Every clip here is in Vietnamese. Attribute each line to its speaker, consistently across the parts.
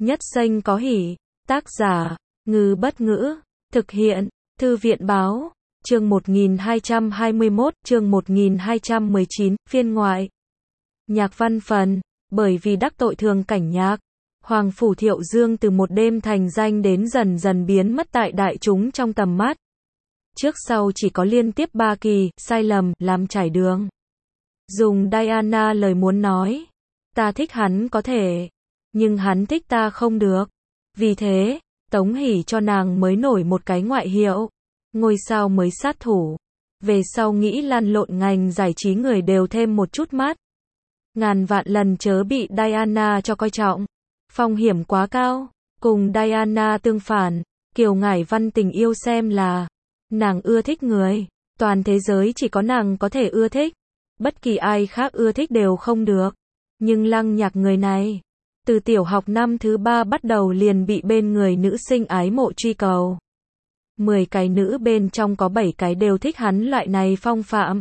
Speaker 1: Nhất Xanh có hỉ. Tác giả, Ngư Bất Ngữ. Thực hiện, Thư viện Báo. Chương 1221, chương 1219, phiên ngoại. Nhạc văn phần. Bởi vì đắc tội Thường Cảnh Nhạc, Hoàng Phủ Thiệu Dương từ một đêm thành danh đến dần dần biến mất tại đại chúng trong tầm mắt. Trước sau chỉ có liên tiếp 3 kỳ, sai lầm, làm trải đường. Dùng Diana lời muốn nói. Ta thích hắn có thể, nhưng hắn thích ta không được. Vì thế, Tống Hỷ cho nàng mới nổi một cái ngoại hiệu. Ngôi sao mới sát thủ. Về sau nghĩ lăn lộn ngành giải trí người đều thêm một chút mát. Ngàn vạn lần chớ bị Diana cho coi trọng. Phong hiểm quá cao. Cùng Diana tương phản, Kiều Ngải Văn tình yêu xem là nàng ưa thích người. Toàn thế giới chỉ có nàng có thể ưa thích. Bất kỳ ai khác ưa thích đều không được. Nhưng Lăng Nhạc người này, từ tiểu học năm thứ 3 bắt đầu liền bị bên người nữ sinh ái mộ truy cầu. 10 cái nữ bên trong có 7 cái đều thích hắn loại này phong phạm.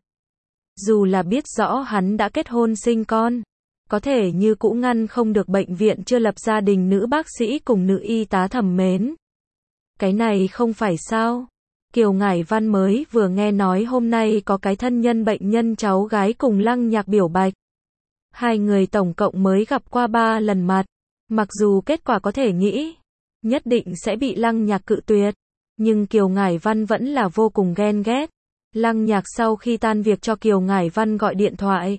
Speaker 1: Dù là biết rõ hắn đã kết hôn sinh con, có thể như cũ ngăn không được bệnh viện chưa lập gia đình nữ bác sĩ cùng nữ y tá thầm mến. Cái này không phải sao? Kiều Ngải Văn mới vừa nghe nói hôm nay có cái thân nhân bệnh nhân cháu gái cùng Lăng Nhạc biểu bạch. Hai người tổng cộng mới gặp qua 3 lần mặt. Mặc dù kết quả có thể nghĩ nhất định sẽ bị Lăng Nhạc cự tuyệt, nhưng Kiều Ngải Văn vẫn là vô cùng ghen ghét. Lăng Nhạc sau khi tan việc cho Kiều Ngải Văn gọi điện thoại,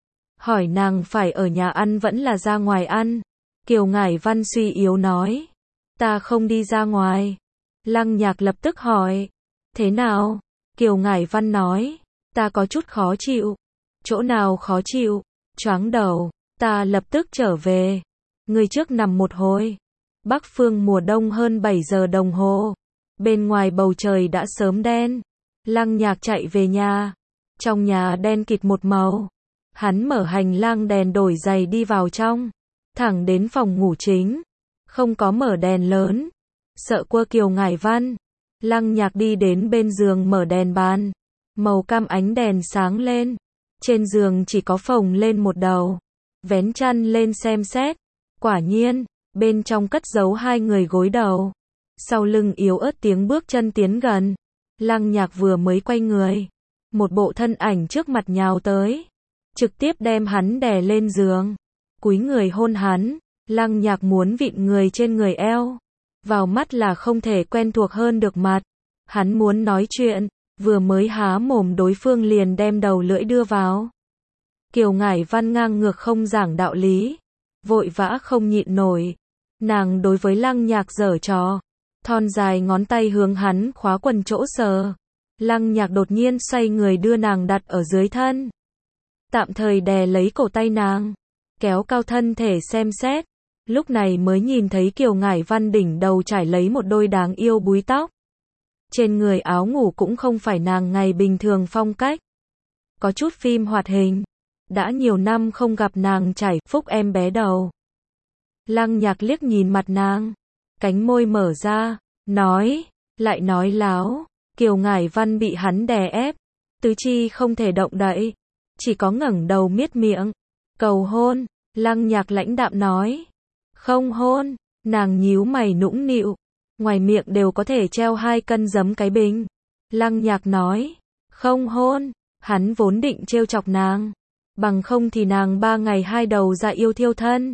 Speaker 1: hỏi nàng phải ở nhà ăn vẫn là ra ngoài ăn. Kiều Ngải Văn suy yếu nói, ta không đi ra ngoài. Lăng Nhạc lập tức hỏi, thế nào? Kiều Ngải Văn nói, ta có chút khó chịu. Chỗ nào khó chịu? Choáng đầu, ta lập tức trở về. Người trước nằm một hồi. Bắc phương mùa đông hơn 7 giờ đồng hồ. Bên ngoài bầu trời đã sớm đen. Lăng Nhạc chạy về nhà. Trong nhà đen kịt một màu. Hắn mở hành lang đèn đổi giày đi vào trong. Thẳng đến phòng ngủ chính. Không có mở đèn lớn. Sợ quơ Kiều Ngải Văn. Lăng Nhạc đi đến bên giường mở đèn bàn. Màu cam ánh đèn sáng lên. Trên giường chỉ có phồng lên một đầu. Vén chăn lên xem xét. Quả nhiên, bên trong cất giấu 2 người gối đầu. Sau lưng yếu ớt tiếng bước chân tiến gần. Lăng Nhạc vừa mới quay người. Một bộ thân ảnh trước mặt nhào tới. Trực tiếp đem hắn đè lên giường. Cúi người hôn hắn. Lăng Nhạc muốn vịn người trên người eo. Vào mắt là không thể quen thuộc hơn được mặt. Hắn muốn nói chuyện. Vừa mới há mồm đối phương liền đem đầu lưỡi đưa vào. Kiều Ngải Văn ngang ngược không giảng đạo lý. Vội vã không nhịn nổi. Nàng đối với Lăng Nhạc giở trò. Thon dài ngón tay hướng hắn khóa quần chỗ sờ. Lăng Nhạc đột nhiên xoay người đưa nàng đặt ở dưới thân. Tạm thời đè lấy cổ tay nàng. Kéo cao thân thể xem xét. Lúc này mới nhìn thấy Kiều Ngải Văn đỉnh đầu trải lấy một đôi đáng yêu búi tóc. Trên người áo ngủ cũng không phải nàng ngày bình thường phong cách. Có chút phim hoạt hình. Đã nhiều năm không gặp nàng trải phúc em bé đầu. Lăng Nhạc liếc nhìn mặt nàng. Cánh môi mở ra. Nói. Lại nói láo. Kiều Ngải Văn bị hắn đè ép. Tứ chi không thể động đậy. Chỉ có ngẩng đầu miết miệng. Cầu hôn. Lăng Nhạc lãnh đạm nói. Không hôn. Nàng nhíu mày nũng nịu. Ngoài miệng đều có thể treo 2 cân giấm cái bình. Lăng Nhạc nói. Không hôn. Hắn vốn định trêu chọc nàng. Bằng không thì nàng 3 ngày 2 đầu dạ yêu thiêu thân.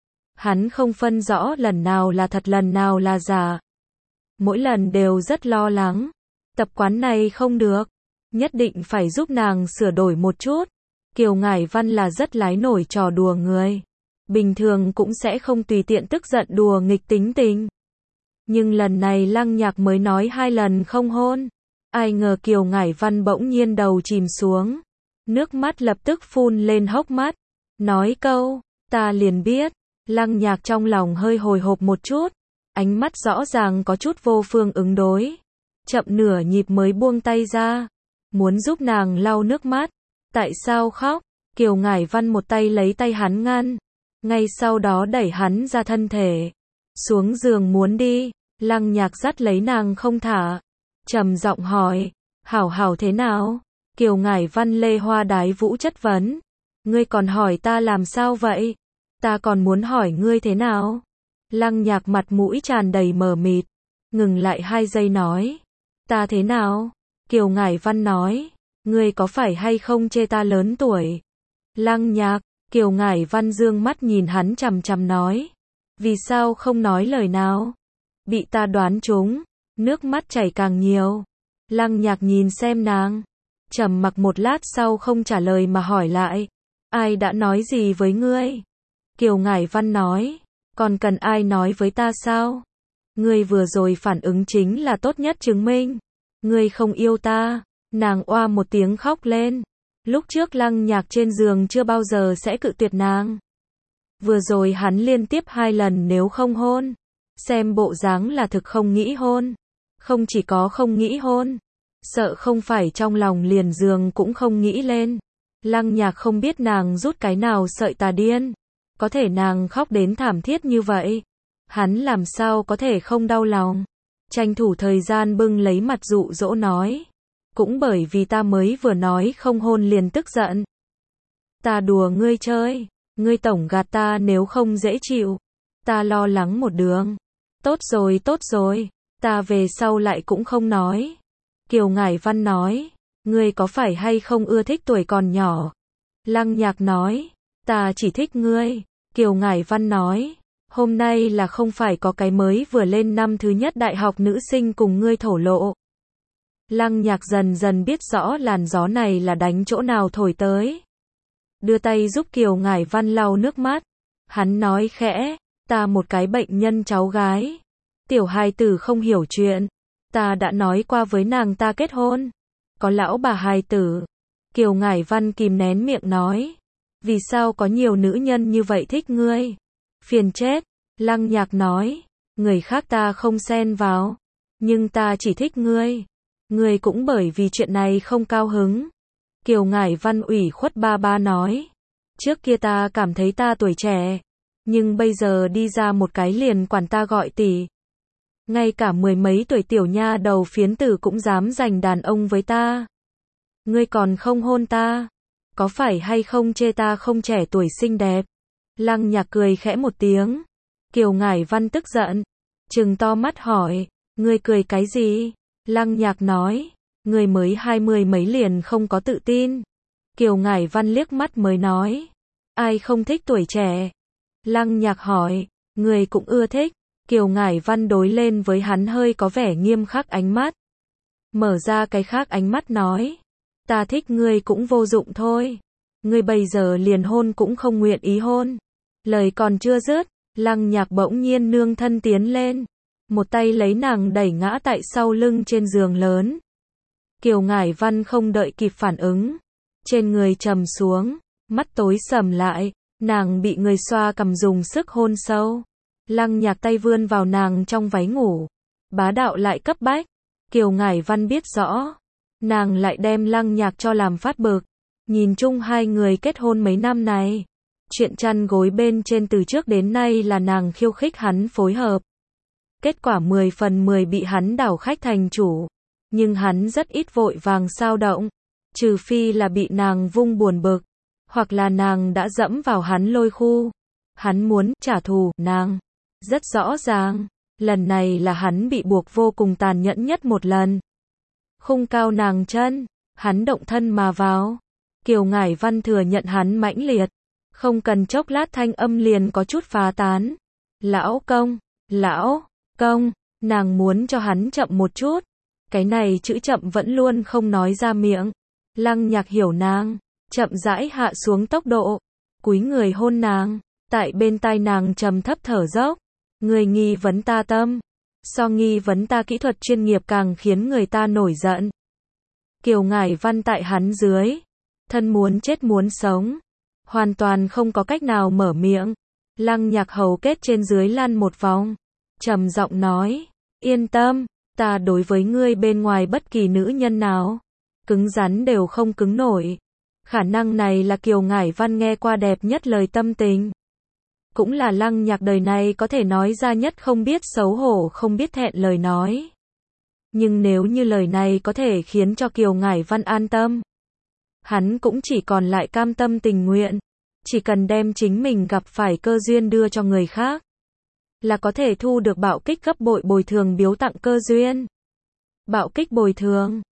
Speaker 1: Hắn không phân rõ lần nào là thật lần nào là giả. Mỗi lần đều rất lo lắng. Tập quán này không được. Nhất định phải giúp nàng sửa đổi một chút. Kiều Ngải Văn là rất lái nổi trò đùa người. Bình thường cũng sẽ không tùy tiện tức giận đùa nghịch tính tình. Nhưng lần này Lăng Nhạc mới nói 2 lần không hôn. Ai ngờ Kiều Ngải Văn bỗng nhiên đầu chìm xuống. Nước mắt lập tức phun lên hốc mắt. Nói câu, ta liền biết. Lăng Nhạc trong lòng hơi hồi hộp một chút. Ánh mắt rõ ràng có chút vô phương ứng đối. Chậm nửa nhịp mới buông tay ra. Muốn giúp nàng lau nước mắt. Tại sao khóc? Kiều Ngải Văn một tay lấy tay hắn ngăn. Ngay sau đó đẩy hắn ra thân thể. Xuống giường muốn đi. Lăng Nhạc dắt lấy nàng không thả. Trầm giọng hỏi. Hảo hảo thế nào? Kiều Ngải Văn lê hoa đái vũ chất vấn. Ngươi còn hỏi ta làm sao vậy? Ta còn muốn hỏi ngươi thế nào? Lăng Nhạc mặt mũi tràn đầy mờ mịt, ngừng lại 2 giây nói, ta thế nào? Kiều Ngải Văn nói, ngươi có phải hay không chê ta lớn tuổi? Lăng Nhạc, Kiều Ngải Văn dương mắt nhìn hắn chằm chằm nói, vì sao không nói lời nào? Bị ta đoán trúng, nước mắt chảy càng nhiều. Lăng Nhạc nhìn xem nàng, trầm mặc một lát sau không trả lời mà hỏi lại, ai đã nói gì với ngươi? Kiều Ngải Văn nói, còn cần ai nói với ta sao? Ngươi vừa rồi phản ứng chính là tốt nhất chứng minh. Ngươi không yêu ta. Nàng oa một tiếng khóc lên. Lúc trước Lăng Nhạc trên giường chưa bao giờ sẽ cự tuyệt nàng. Vừa rồi hắn liên tiếp 2 lần nếu không hôn. Xem bộ dáng là thực không nghĩ hôn. Không chỉ có không nghĩ hôn. Sợ không phải trong lòng liền giường cũng không nghĩ lên. Lăng Nhạc không biết nàng rút cái nào sợi tà điên. Có thể nàng khóc đến thảm thiết như vậy. Hắn làm sao có thể không đau lòng. Tranh thủ thời gian bưng lấy mặt dụ dỗ nói. Cũng bởi vì ta mới vừa nói không hôn liền tức giận. Ta đùa ngươi chơi. Ngươi tổng gạt ta nếu không dễ chịu. Ta lo lắng một đường. Tốt rồi. Ta về sau lại cũng không nói. Kiều Ngải Văn nói. Ngươi có phải hay không ưa thích tuổi còn nhỏ? Lăng Nhạc nói. Ta chỉ thích ngươi. Kiều Ngải Văn nói. Hôm nay là không phải có cái mới vừa lên năm thứ nhất đại học nữ sinh cùng ngươi thổ lộ. Lăng Nhạc dần dần biết rõ làn gió này là đánh chỗ nào thổi tới. Đưa tay giúp Kiều Ngải Văn lau nước mắt. Hắn nói khẽ, ta một cái bệnh nhân cháu gái. Tiểu hài tử không hiểu chuyện. Ta đã nói qua với nàng ta kết hôn. Có lão bà hài tử. Kiều Ngải Văn kìm nén miệng nói. Vì sao có nhiều nữ nhân như vậy thích ngươi? Phiền chết. Lăng Nhạc nói. Người khác ta không xen vào. Nhưng ta chỉ thích ngươi. Ngươi cũng bởi vì chuyện này không cao hứng. Kiều Ngải Văn ủy khuất ba nói. Trước kia ta cảm thấy ta tuổi trẻ. Nhưng bây giờ đi ra một cái liền quản ta gọi tỷ. Ngay cả 10 mấy tuổi tiểu nha đầu phiến tử cũng dám giành đàn ông với ta. Ngươi còn không hôn ta. Có phải hay không chê ta không trẻ tuổi xinh đẹp? Lăng Nhạc cười khẽ một tiếng. Kiều Ngải Văn tức giận. Trừng to mắt hỏi. Ngươi cười cái gì? Lăng Nhạc nói. Ngươi mới 20 mấy liền không có tự tin. Kiều Ngải Văn liếc mắt mới nói. Ai không thích tuổi trẻ? Lăng Nhạc hỏi. Ngươi cũng ưa thích. Kiều Ngải Văn đối lên với hắn hơi có vẻ nghiêm khắc ánh mắt. Mở ra cái khác ánh mắt nói. Ta thích ngươi cũng vô dụng thôi. Ngươi bây giờ liền hôn cũng không nguyện ý hôn. Lời còn chưa dứt, Lăng Nhạc bỗng nhiên nương thân tiến lên. Một tay lấy nàng đẩy ngã tại sau lưng trên giường lớn. Kiều Ngải Văn không đợi kịp phản ứng. Trên người trầm xuống, mắt tối sầm lại, nàng bị người xoa cằm dùng sức hôn sâu. Lăng Nhạc tay vươn vào nàng trong váy ngủ. Bá đạo lại cấp bách. Kiều Ngải Văn biết rõ. Nàng lại đem Lăng Nhạc cho làm phát bực. Nhìn chung hai người kết hôn mấy năm này. Chuyện chăn gối bên trên từ trước đến nay là nàng khiêu khích hắn phối hợp. Kết quả 10 phần 10 bị hắn đảo khách thành chủ. Nhưng hắn rất ít vội vàng xao động. Trừ phi là bị nàng vung buồn bực. Hoặc là nàng đã dẫm vào hắn lôi khu. Hắn muốn trả thù nàng. Rất rõ ràng. Lần này là hắn bị buộc vô cùng tàn nhẫn nhất một lần. Khung cao nàng chân. Hắn động thân mà vào. Kiều Ngải Văn thừa nhận hắn mãnh liệt. Không cần chốc lát thanh âm liền có chút phá tán. Lão công, nàng muốn cho hắn chậm một chút. Cái này chữ chậm vẫn luôn không nói ra miệng. Lăng Nhạc hiểu nàng, chậm rãi hạ xuống tốc độ, cúi người hôn nàng, tại bên tai nàng trầm thấp thở dốc. Người nghi vấn ta tâm, so nghi vấn ta kỹ thuật chuyên nghiệp càng khiến người ta nổi giận. Kiều Ngải Văn tại hắn dưới, thân muốn chết muốn sống, hoàn toàn không có cách nào mở miệng. Lăng Nhạc hầu kết trên dưới lăn một vòng, trầm giọng nói, yên tâm, ta đối với ngươi bên ngoài bất kỳ nữ nhân nào, cứng rắn đều không cứng nổi. Khả năng này là Kiều Ngải Văn nghe qua đẹp nhất lời tâm tình. Cũng là Lăng Nhạc đời này có thể nói ra nhất không biết xấu hổ không biết thẹn lời nói. Nhưng nếu như lời này có thể khiến cho Kiều Ngải Văn an tâm, hắn cũng chỉ còn lại cam tâm tình nguyện. Chỉ cần đem chính mình gặp phải cơ duyên đưa cho người khác. là có thể thu được bạo kích gấp bội bồi thường biếu tặng cơ duyên. Bạo kích bồi thường